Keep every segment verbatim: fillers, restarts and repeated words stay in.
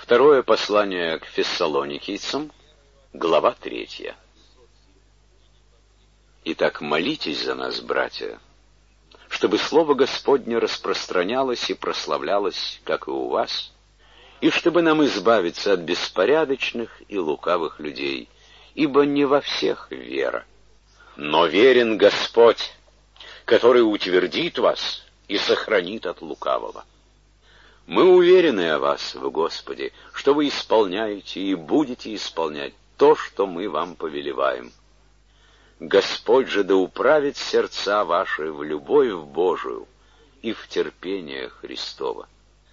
Второе послание к Фессалоникийцам, глава третья. Итак, молитесь за нас, братья, чтобы слово Господне распространялось и прославлялось, как и у вас, и чтобы нам избавиться от беспорядочных и лукавых людей, ибо не во всех вера. Но верен Господь, который утвердит вас и сохранит от лукавого. Мы уверены о вас в Господе, что вы исполняете и будете исполнять то, что мы вам повелеваем. Господь же да управит сердца ваши в любовь Божию и в терпение Христово.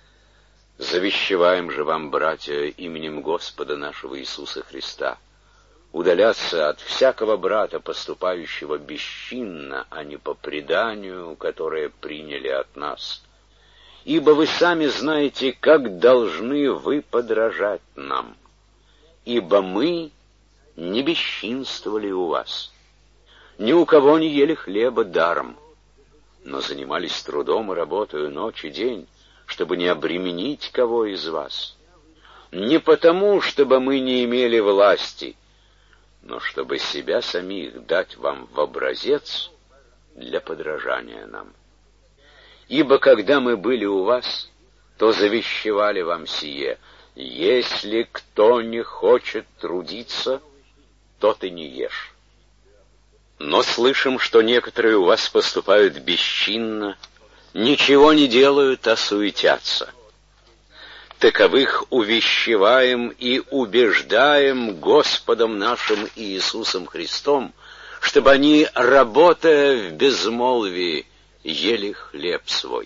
Завещеваем же вам, братья, именем Господа нашего Иисуса Христа, удаляться от всякого брата, поступающего бесчинно, а не по преданию, которое приняли от нас. Ибо вы сами знаете, как должны вы подражать нам, ибо мы не бесчинствовали у вас, ни у кого не ели хлеба даром, но занимались трудом и работою ночь и день, чтобы не обременить кого из вас. Не потому, чтобы мы не имели власти, но чтобы себя самих дать вам в образец для подражания нам. Ибо когда мы были у вас, то завещевали вам сие: если кто не хочет трудиться, тот и не ешь. Но слышим, что некоторые у вас поступают бесчинно, ничего не делают, а суетятся. Таковых увещеваем и убеждаем Господом нашим Иисусом Христом, чтобы они, работая в безмолвии, ели хлеб свой.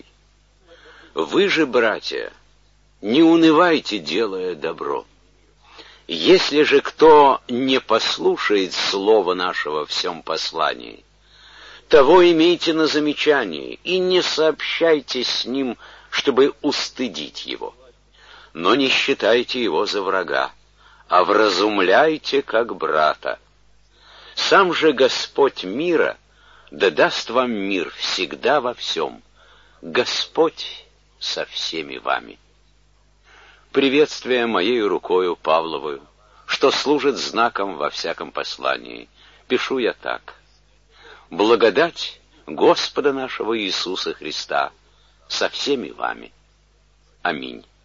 Вы же, братья, не унывайте, делая добро. Если же кто не послушает слова нашего в сем послании, того имейте на замечании и не сообщайте с ним, чтобы устыдить его. Но не считайте его за врага, а вразумляйте как брата. Сам же Господь мира да даст вам мир всегда во всем. Господь со всеми вами. Приветствие моей рукою Павловою, что служит знаком во всяком послании, пишу я так: благодать Господа нашего Иисуса Христа со всеми вами. Аминь.